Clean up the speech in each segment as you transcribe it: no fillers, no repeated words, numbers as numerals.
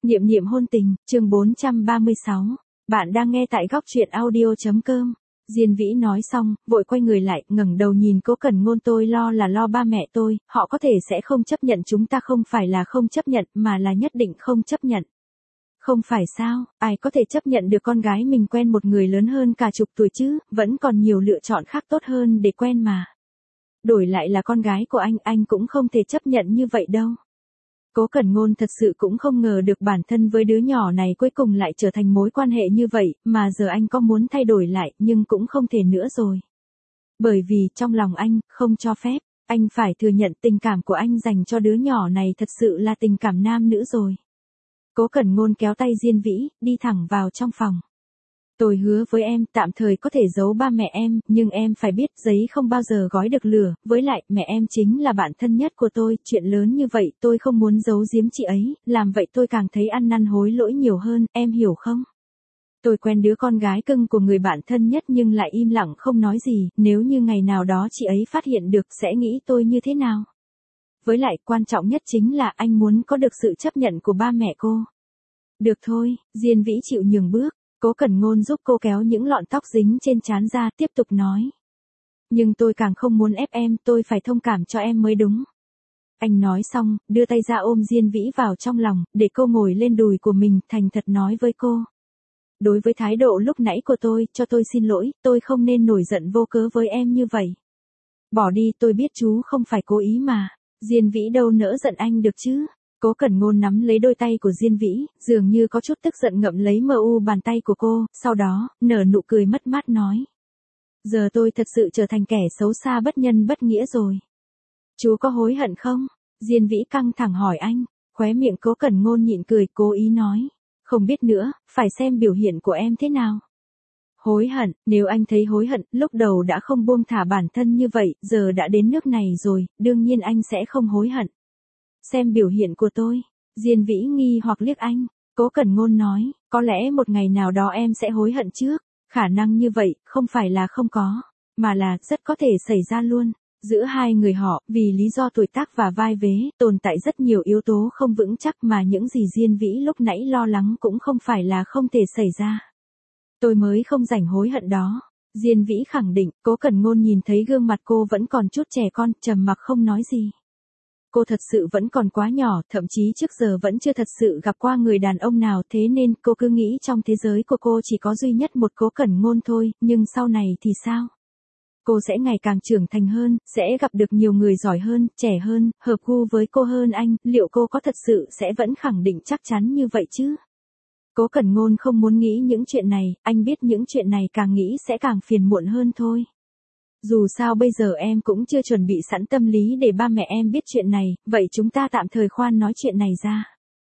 Niệm niệm hôn tình, chương 436. Bạn đang nghe tại góc truyện audio.com. Diên Vĩ nói xong, vội quay người lại, ngẩng đầu nhìn Cố Cẩn Ngôn. Tôi lo là lo ba mẹ tôi, họ có thể sẽ không chấp nhận chúng ta, không phải là không chấp nhận, mà là nhất định không chấp nhận. Không phải sao, ai có thể chấp nhận được con gái mình quen một người lớn hơn cả chục tuổi chứ, vẫn còn nhiều lựa chọn khác tốt hơn để quen mà. Đổi lại là con gái của anh cũng không thể chấp nhận như vậy đâu. Cố Cẩn Ngôn thật sự cũng không ngờ được bản thân với đứa nhỏ này cuối cùng lại trở thành mối quan hệ như vậy, mà giờ anh có muốn thay đổi lại nhưng cũng không thể nữa rồi. Bởi vì trong lòng anh, không cho phép, anh phải thừa nhận tình cảm của anh dành cho đứa nhỏ này thật sự là tình cảm nam nữ rồi. Cố Cẩn Ngôn kéo tay Diên Vĩ, đi thẳng vào trong phòng. Tôi hứa với em, tạm thời có thể giấu ba mẹ em, nhưng em phải biết giấy không bao giờ gói được lửa, với lại, mẹ em chính là bạn thân nhất của tôi, chuyện lớn như vậy tôi không muốn giấu giếm chị ấy, làm vậy tôi càng thấy ăn năn hối lỗi nhiều hơn, em hiểu không? Tôi quen đứa con gái cưng của người bạn thân nhất nhưng lại im lặng không nói gì, nếu như ngày nào đó chị ấy phát hiện được sẽ nghĩ tôi như thế nào? Với lại, quan trọng nhất chính là anh muốn có được sự chấp nhận của ba mẹ cô. Được thôi, Diên Vĩ chịu nhường bước. Cố Cẩn Ngôn giúp cô kéo những lọn tóc dính trên trán ra, tiếp tục nói. Nhưng tôi càng không muốn ép em, tôi phải thông cảm cho em mới đúng. Anh nói xong, đưa tay ra ôm Diên Vĩ vào trong lòng, để cô ngồi lên đùi của mình, thành thật nói với cô. Đối với thái độ lúc nãy của tôi, cho tôi xin lỗi, tôi không nên nổi giận vô cớ với em như vậy. Bỏ đi, tôi biết chú không phải cố ý mà. Diên Vĩ đâu nỡ giận anh được chứ. Cố Cẩn Ngôn nắm lấy đôi tay của Diên Vĩ, dường như có chút tức giận ngậm lấy bàn tay của cô, sau đó, nở nụ cười mất mát nói. Giờ tôi thật sự trở thành kẻ xấu xa bất nhân bất nghĩa rồi. Chú có hối hận không? Diên Vĩ căng thẳng hỏi anh, khóe miệng Cố Cẩn Ngôn nhịn cười, cố ý nói. Không biết nữa, phải xem biểu hiện của em thế nào. Hối hận, nếu anh thấy hối hận, lúc đầu đã không buông thả bản thân như vậy, giờ đã đến nước này rồi, đương nhiên anh sẽ không hối hận. Xem biểu hiện của tôi, Diên Vĩ nghi hoặc liếc anh, Cố Cẩn Ngôn nói, có lẽ một ngày nào đó em sẽ hối hận trước, khả năng như vậy, không phải là không có, mà là rất có thể xảy ra luôn. Giữa hai người họ, vì lý do tuổi tác và vai vế, tồn tại rất nhiều yếu tố không vững chắc mà những gì Diên Vĩ lúc nãy lo lắng cũng không phải là không thể xảy ra. Tôi mới không rảnh hối hận đó. Diên Vĩ khẳng định. Cố Cẩn Ngôn nhìn thấy gương mặt cô vẫn còn chút trẻ con, trầm mặc không nói gì. Cô thật sự vẫn còn quá nhỏ, thậm chí trước giờ vẫn chưa thật sự gặp qua người đàn ông nào, thế nên cô cứ nghĩ trong thế giới của cô chỉ có duy nhất một Cố Cẩn Ngôn thôi, nhưng sau này thì sao? Cô sẽ ngày càng trưởng thành hơn, sẽ gặp được nhiều người giỏi hơn, trẻ hơn, hợp gu với cô hơn anh, liệu cô có thật sự sẽ vẫn khẳng định chắc chắn như vậy chứ? Cố Cẩn Ngôn không muốn nghĩ những chuyện này, anh biết những chuyện này càng nghĩ sẽ càng phiền muộn hơn thôi. Dù sao bây giờ em cũng chưa chuẩn bị sẵn tâm lý để ba mẹ em biết chuyện này, vậy chúng ta tạm thời khoan nói chuyện này ra.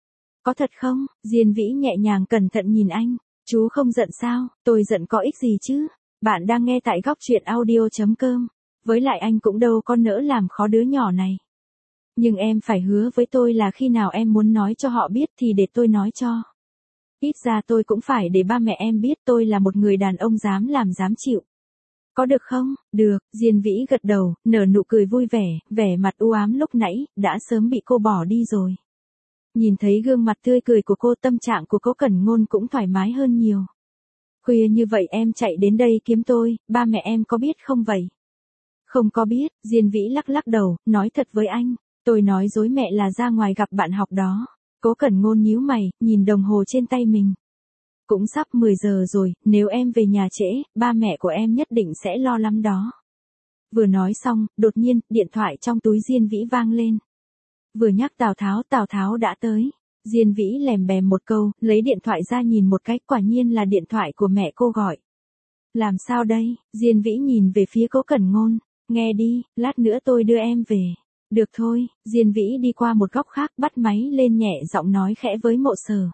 Có thật không? Diên Vĩ nhẹ nhàng cẩn thận nhìn anh. Chú không giận sao? Tôi giận có ích gì chứ? Bạn đang nghe tại góc truyện audio.com. Với lại anh cũng đâu có nỡ làm khó đứa nhỏ này. Nhưng em phải hứa với tôi là khi nào em muốn nói cho họ biết thì để tôi nói cho. Ít ra tôi cũng phải để ba mẹ em biết tôi là một người đàn ông dám làm dám chịu. Có được không? Được, Diên Vĩ gật đầu, nở nụ cười vui vẻ, vẻ mặt u ám lúc nãy, đã sớm bị cô bỏ đi rồi. Nhìn thấy gương mặt tươi cười của cô, tâm trạng của Cố Cẩn Ngôn cũng thoải mái hơn nhiều. Khuya như vậy em chạy đến đây kiếm tôi, ba mẹ em có biết không vậy? Không có biết, Diên Vĩ lắc lắc đầu, nói thật với anh, tôi nói dối mẹ là ra ngoài gặp bạn học đó. Cố Cẩn Ngôn nhíu mày, nhìn đồng hồ trên tay mình. Cũng sắp 10 giờ rồi, nếu em về nhà trễ, ba mẹ của em nhất định sẽ lo lắm đó. Vừa nói xong, đột nhiên, điện thoại trong túi Diên Vĩ vang lên. Vừa nhắc Tào Tháo đã tới. Diên Vĩ lèm bèm một câu, lấy điện thoại ra nhìn một cái, quả nhiên là điện thoại của mẹ cô gọi. Làm sao đây? Diên Vĩ nhìn về phía Cố Cẩn Ngôn. Nghe đi, lát nữa tôi đưa em về. Được thôi, Diên Vĩ đi qua một góc khác, bắt máy lên nhẹ giọng nói khẽ với Mộ Sở.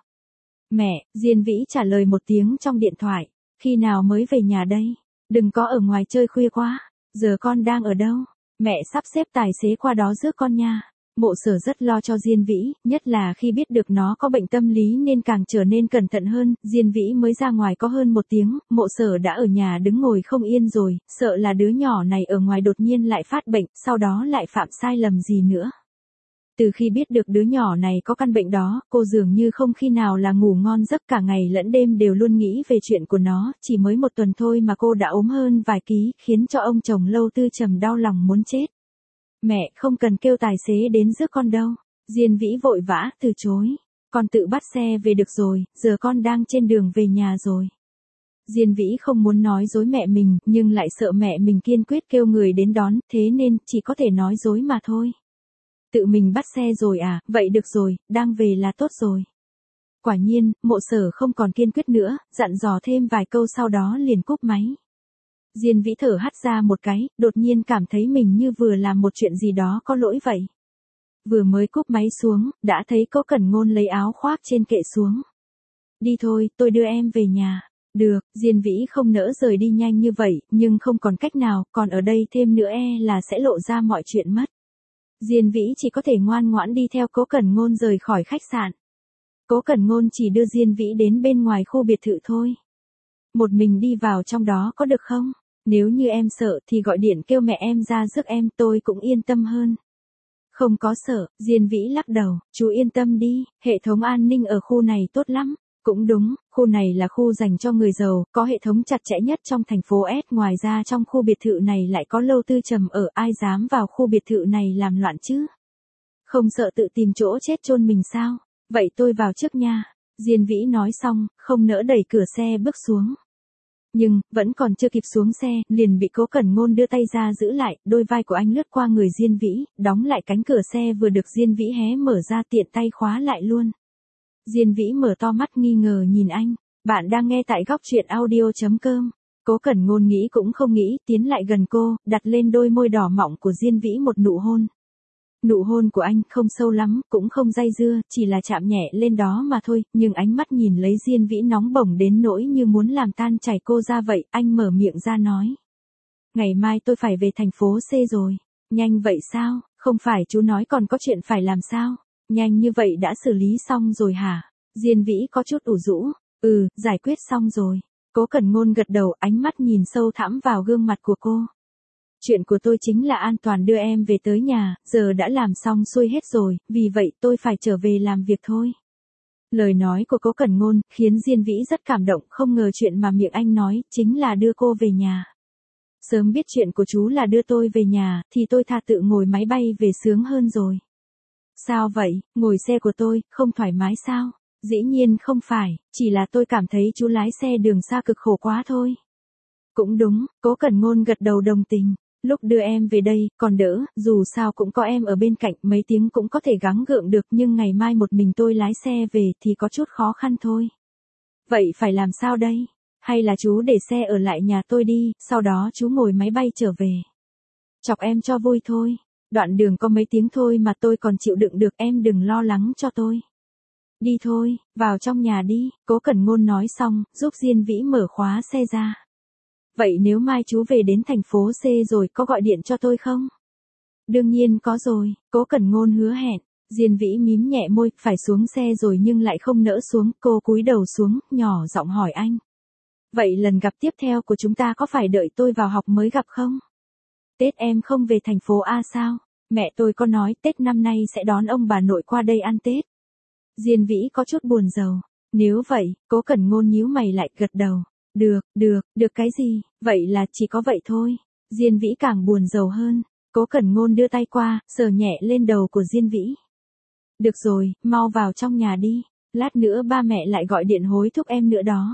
Mẹ, Diên Vĩ trả lời một tiếng trong điện thoại. Khi nào mới về nhà đây? Đừng có ở ngoài chơi khuya quá. Giờ con đang ở đâu? Mẹ sắp xếp tài xế qua đó rước con nha. Mộ Sở rất lo cho Diên Vĩ, nhất là khi biết được nó có bệnh tâm lý nên càng trở nên cẩn thận hơn. Diên Vĩ mới ra ngoài có hơn một tiếng, Mộ Sở đã ở nhà đứng ngồi không yên rồi, sợ là đứa nhỏ này ở ngoài đột nhiên lại phát bệnh, sau đó lại phạm sai lầm gì nữa. Từ khi biết được đứa nhỏ này có căn bệnh đó, cô dường như không khi nào là ngủ ngon giấc, cả ngày lẫn đêm đều luôn nghĩ về chuyện của nó, chỉ mới một tuần thôi mà cô đã ốm hơn vài ký, khiến cho ông chồng Lâu Tư Trầm đau lòng muốn chết. Mẹ, không cần kêu tài xế đến rước con đâu. Diên Vĩ vội vã từ chối. Con tự bắt xe về được rồi, giờ con đang trên đường về nhà rồi. Diên Vĩ không muốn nói dối mẹ mình, nhưng lại sợ mẹ mình kiên quyết kêu người đến đón, thế nên chỉ có thể nói dối mà thôi. Tự mình bắt xe rồi à, vậy được rồi, đang về là tốt rồi. Quả nhiên, Mộ Sở không còn kiên quyết nữa, dặn dò thêm vài câu sau đó liền cúp máy. Diên Vĩ thở hắt ra một cái, đột nhiên cảm thấy mình như vừa làm một chuyện gì đó có lỗi vậy. Vừa mới cúp máy xuống, đã thấy Cố Cẩn Ngôn lấy áo khoác trên kệ xuống. Đi thôi, tôi đưa em về nhà. Được, Diên Vĩ không nỡ rời đi nhanh như vậy, nhưng không còn cách nào, còn ở đây thêm nữa là sẽ lộ ra mọi chuyện mất. Diên Vĩ chỉ có thể ngoan ngoãn đi theo Cố Cẩn Ngôn rời khỏi khách sạn. Cố Cẩn Ngôn chỉ đưa Diên Vĩ đến bên ngoài khu biệt thự thôi. Một mình đi vào trong đó có được không? Nếu như em sợ thì gọi điện kêu mẹ em ra rước em, tôi cũng yên tâm hơn. Không có sợ, Diên Vĩ lắc đầu, chú yên tâm đi, hệ thống an ninh ở khu này tốt lắm. Cũng đúng, khu này là khu dành cho người giàu, có hệ thống chặt chẽ nhất trong thành phố S. Ngoài ra trong khu biệt thự này lại có Lâu Tư Trầm ở, ai dám vào khu biệt thự này làm loạn chứ? Không sợ tự tìm chỗ chết chôn mình sao? Vậy tôi vào trước nha. Diên Vĩ nói xong, không nỡ đẩy cửa xe bước xuống. Nhưng, vẫn còn chưa kịp xuống xe, liền bị Cố Cẩn Ngôn đưa tay ra giữ lại, đôi vai của anh lướt qua người Diên Vĩ, đóng lại cánh cửa xe vừa được Diên Vĩ hé mở ra, tiện tay khóa lại luôn. Diên Vĩ mở to mắt nghi ngờ nhìn anh. Bạn đang nghe tại góc truyện audio.com. Cố Cẩn Ngôn nghĩ cũng không nghĩ, tiến lại gần cô, đặt lên đôi môi đỏ mọng của Diên Vĩ một nụ hôn. Nụ hôn của anh không sâu lắm, cũng không dây dưa, chỉ là chạm nhẹ lên đó mà thôi, nhưng ánh mắt nhìn lấy Diên Vĩ nóng bỏng đến nỗi như muốn làm tan chảy cô ra vậy, anh mở miệng ra nói. Ngày mai tôi phải về thành phố C rồi. Nhanh vậy sao, không phải chú nói còn có chuyện phải làm sao? Nhanh như vậy đã xử lý xong rồi hả? Diên Vĩ có chút ủ rũ. Giải quyết xong rồi. Cố Cẩn Ngôn gật đầu, ánh mắt nhìn sâu thẳm vào gương mặt của cô. Chuyện của tôi chính là an toàn đưa em về tới nhà, giờ đã làm xong xuôi hết rồi, vì vậy tôi phải trở về làm việc thôi. Lời nói của Cố Cẩn Ngôn khiến Diên Vĩ rất cảm động, không ngờ chuyện mà miệng anh nói chính là đưa cô về nhà. Sớm biết chuyện của chú là đưa tôi về nhà, thì tôi thà tự ngồi máy bay về sướng hơn rồi. Sao vậy, ngồi xe của tôi, không thoải mái sao? Dĩ nhiên không phải, chỉ là tôi cảm thấy chú lái xe đường xa cực khổ quá thôi. Cũng đúng, Cố Cẩn Ngôn gật đầu đồng tình. Lúc đưa em về đây, còn đỡ, dù sao cũng có em ở bên cạnh, mấy tiếng cũng có thể gắng gượng được, nhưng ngày mai một mình tôi lái xe về thì có chút khó khăn thôi. Vậy phải làm sao đây? Hay là chú để xe ở lại nhà tôi đi, sau đó chú ngồi máy bay trở về. Chọc em cho vui thôi. Đoạn đường có mấy tiếng thôi mà tôi còn chịu đựng được, em đừng lo lắng cho tôi. Đi thôi, vào trong nhà đi, Cố Cẩn Ngôn nói xong, giúp Diên Vĩ mở khóa xe ra. Vậy nếu mai chú về đến thành phố C rồi có gọi điện cho tôi không? Đương nhiên có rồi, Cố Cẩn Ngôn hứa hẹn. Diên Vĩ mím nhẹ môi, phải xuống xe rồi nhưng lại không nỡ xuống, cô cúi đầu xuống, nhỏ giọng hỏi anh. Vậy lần gặp tiếp theo của chúng ta có phải đợi tôi vào học mới gặp không? Tết em không về thành phố A sao? Mẹ tôi có nói Tết năm nay sẽ đón ông bà nội qua đây ăn Tết. Diên Vĩ có chút buồn rầu. Nếu vậy, Cố Cẩn Ngôn nhíu mày lại gật đầu. Được cái gì, vậy là chỉ có vậy thôi. Diên Vĩ càng buồn rầu hơn. Cố Cẩn Ngôn đưa tay qua, sờ nhẹ lên đầu của Diên Vĩ. Được rồi, mau vào trong nhà đi. Lát nữa ba mẹ lại gọi điện hối thúc em nữa đó.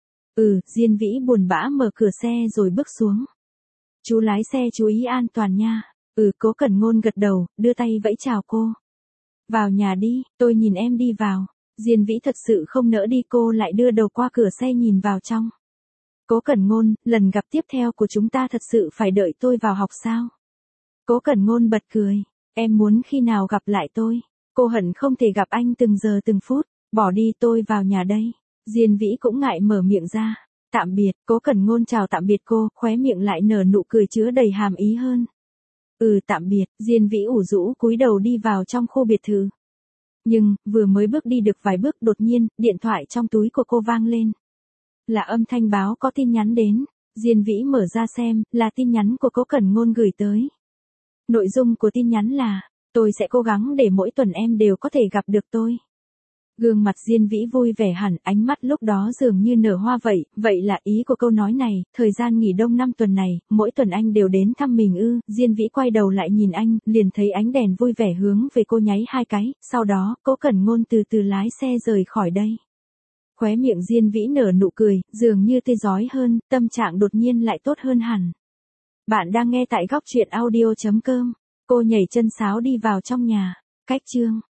Diên Vĩ buồn bã mở cửa xe rồi bước xuống. Chú lái xe chú ý an toàn nha. Cố Cẩn Ngôn gật đầu, đưa tay vẫy chào cô. Vào nhà đi, tôi nhìn em đi vào. Diên Vĩ thật sự không nỡ đi, cô lại đưa đầu qua cửa xe nhìn vào trong. Cố Cẩn Ngôn, lần gặp tiếp theo của chúng ta thật sự phải đợi tôi vào học sao? Cố Cẩn Ngôn bật cười. Em muốn khi nào gặp lại tôi? Cô hận không thể gặp anh từng giờ từng phút. Bỏ đi, tôi vào nhà đây. Diên Vĩ cũng ngại mở miệng ra. Tạm biệt, Cố Cẩn Ngôn chào tạm biệt cô, khóe miệng lại nở nụ cười chứa đầy hàm ý hơn. Tạm biệt, Diên Vĩ ủ rũ cúi đầu đi vào trong khu biệt thự. Nhưng, vừa mới bước đi được vài bước đột nhiên, điện thoại trong túi của cô vang lên. Là âm thanh báo có tin nhắn đến. Diên Vĩ mở ra xem, là tin nhắn của Cố Cẩn Ngôn gửi tới. Nội dung của tin nhắn là, Tôi sẽ cố gắng để mỗi tuần em đều có thể gặp được tôi. Gương mặt Diên Vĩ vui vẻ hẳn, ánh mắt lúc đó dường như nở hoa vậy là ý của câu nói này, thời gian nghỉ đông 5 tuần này, mỗi tuần anh đều đến thăm mình ư? Diên Vĩ quay đầu lại nhìn anh, liền thấy ánh đèn vui vẻ hướng về cô nháy 2 cái, sau đó, Cố Cẩn Ngôn từ từ lái xe rời khỏi đây. Khóe miệng Diên Vĩ nở nụ cười, dường như tươi rói hơn, tâm trạng đột nhiên lại tốt hơn hẳn. Bạn đang nghe tại góc truyện audio.com. Cô nhảy chân sáo đi vào trong nhà. Cách chương